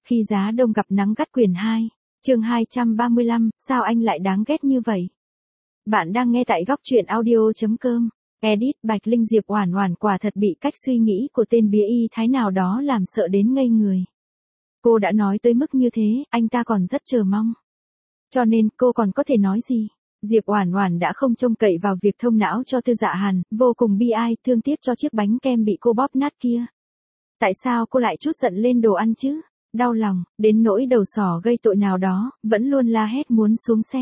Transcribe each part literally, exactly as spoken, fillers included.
Khi giá đông gặp nắng gắt quyển hai, chương hai trăm ba mươi lăm, sao anh lại đáng ghét như vậy? Bạn đang nghe tại góc truyện audio chấm com. Edit Bạch Linh Diệp Oản Oản quả thật bị cách suy nghĩ của tên bía y thái nào đó làm sợ đến ngây người. Cô đã nói tới mức như thế, anh ta còn rất chờ mong. Cho nên cô còn có thể nói gì? Diệp Oản Oản đã không trông cậy vào việc thông não cho Tư Dạ Hàn, vô cùng bi ai, thương tiếc cho chiếc bánh kem bị cô bóp nát kia. Tại sao cô lại chút giận lên đồ ăn chứ? Đau lòng, đến nỗi đầu sỏ gây tội nào đó, vẫn luôn la hét muốn xuống xe.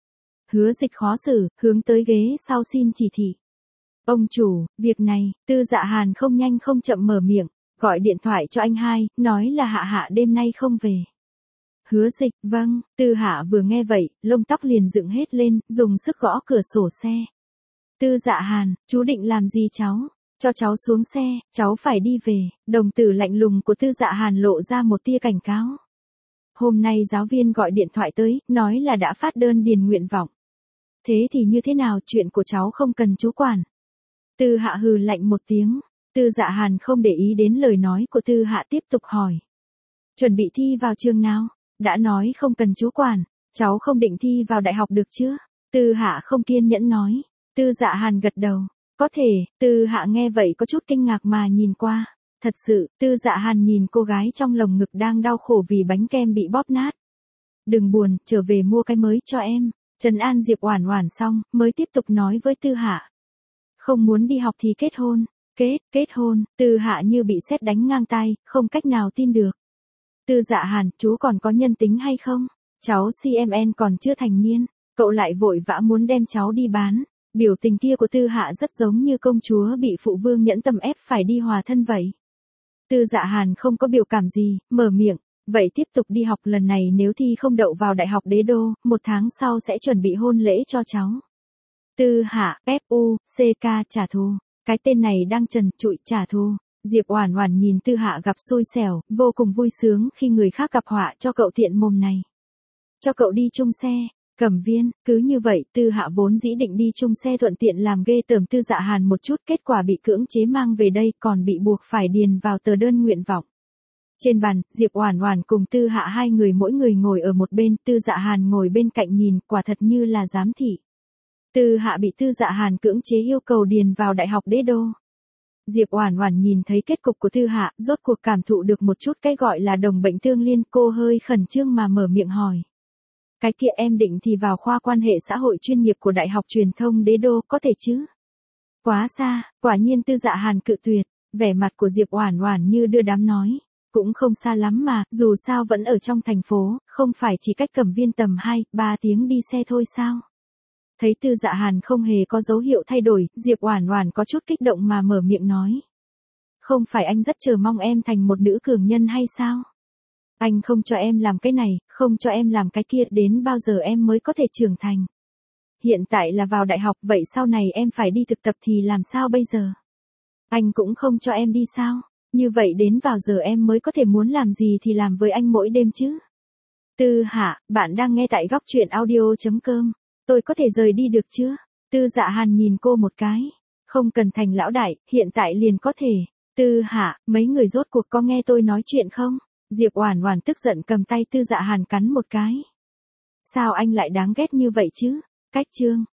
Hứa Dịch khó xử, hướng tới ghế sau xin chỉ thị. Ông chủ, việc này, Tư Dạ Hàn không nhanh không chậm mở miệng, gọi điện thoại cho anh hai, nói là Hạ Hạ đêm nay không về. Hứa Dịch, vâng, Tư Hạ vừa nghe vậy, lông tóc liền dựng hết lên, dùng sức gõ cửa sổ xe. Tư Dạ Hàn, chú định làm gì cháu? Cho cháu xuống xe, cháu phải đi về. Đồng tử lạnh lùng của Tư Dạ Hàn lộ ra một tia cảnh cáo. Hôm nay giáo viên gọi điện thoại tới, nói là đã phát đơn điền nguyện vọng. Thế thì như thế nào, chuyện của cháu không cần chú quản. Tư Hạ hừ lạnh một tiếng. Tư Dạ Hàn không để ý đến lời nói của Tư Hạ, tiếp tục hỏi. Chuẩn bị thi vào trường nào? Đã nói không cần chú quản, cháu không định thi vào đại học được chứ? Tư Hạ không kiên nhẫn nói. Tư Dạ Hàn gật đầu. Có thể, Tư Hạ nghe vậy có chút kinh ngạc mà nhìn qua. Thật sự, Tư Dạ Hàn nhìn cô gái trong lồng ngực đang đau khổ vì bánh kem bị bóp nát. Đừng buồn, trở về mua cái mới cho em. Trấn an Diệp Oản Oản xong, mới tiếp tục nói với Tư Hạ. Không muốn đi học thì kết hôn. Kết, kết hôn, Tư Hạ như bị sét đánh ngang tai, không cách nào tin được. Tư Dạ Hàn, chú còn có nhân tính hay không? Cháu xê em en còn chưa thành niên, cậu lại vội vã muốn đem cháu đi bán. Biểu tình kia của Tư Hạ rất giống như công chúa bị phụ vương nhẫn tâm ép phải đi hòa thân vậy. Tư Dạ Hàn không có biểu cảm gì, mở miệng, vậy tiếp tục đi học, lần này nếu thi không đậu vào đại học Đế Đô, một tháng sau sẽ chuẩn bị hôn lễ cho cháu. Tư Hạ, ép u xê ca trả thù, cái tên này đang trần trụi trả thù. Diệp Oản Oản nhìn Tư Hạ gặp xui xẻo, vô cùng vui sướng khi người khác gặp họa cho cậu tiện mồm này. Cho cậu đi chung xe. Cẩm Viên, cứ như vậy, Tư Hạ vốn dĩ định đi chung xe thuận tiện làm ghê tởm Tư Dạ Hàn một chút, kết quả bị cưỡng chế mang về đây, còn bị buộc phải điền vào tờ đơn nguyện vọng. Trên bàn, Diệp Oản Oản cùng Tư Hạ hai người mỗi người ngồi ở một bên, Tư Dạ Hàn ngồi bên cạnh nhìn, quả thật như là giám thị. Tư Hạ bị Tư Dạ Hàn cưỡng chế yêu cầu điền vào đại học Đế Đô. Diệp Oản Oản nhìn thấy kết cục của Tư Hạ, rốt cuộc cảm thụ được một chút cái gọi là đồng bệnh tương liên, cô hơi khẩn trương mà mở miệng hỏi. Cái kia em định thì vào khoa quan hệ xã hội chuyên nghiệp của Đại học Truyền thông Đế Đô, có thể chứ? Quá xa, quả nhiên Tư Dạ Hàn cự tuyệt, vẻ mặt của Diệp Oản Oản như đưa đám nói. Cũng không xa lắm mà, dù sao vẫn ở trong thành phố, không phải chỉ cách Cẩm Viên tầm hai, ba tiếng đi xe thôi sao? Thấy Tư Dạ Hàn không hề có dấu hiệu thay đổi, Diệp Oản Oản có chút kích động mà mở miệng nói. Không phải anh rất chờ mong em thành một nữ cường nhân hay sao? Anh không cho em làm cái này, không cho em làm cái kia, đến bao giờ em mới có thể trưởng thành? Hiện tại là vào đại học, vậy sau này em phải đi thực tập thì làm sao bây giờ? Anh cũng không cho em đi sao? Như vậy đến vào giờ em mới có thể muốn làm gì thì làm với anh mỗi đêm chứ? Tư Hạ, bạn đang nghe tại góc truyện audio chấm com. Tôi có thể rời đi được chưa? Tư Dạ Hàn nhìn cô một cái. Không cần thành lão đại, hiện tại liền có thể. Tư Hạ, mấy người rốt cuộc có nghe tôi nói chuyện không? Diệp Oản Oản tức giận cầm tay Tư Dạ Hàn cắn một cái. Sao anh lại đáng ghét như vậy chứ? Cách chương.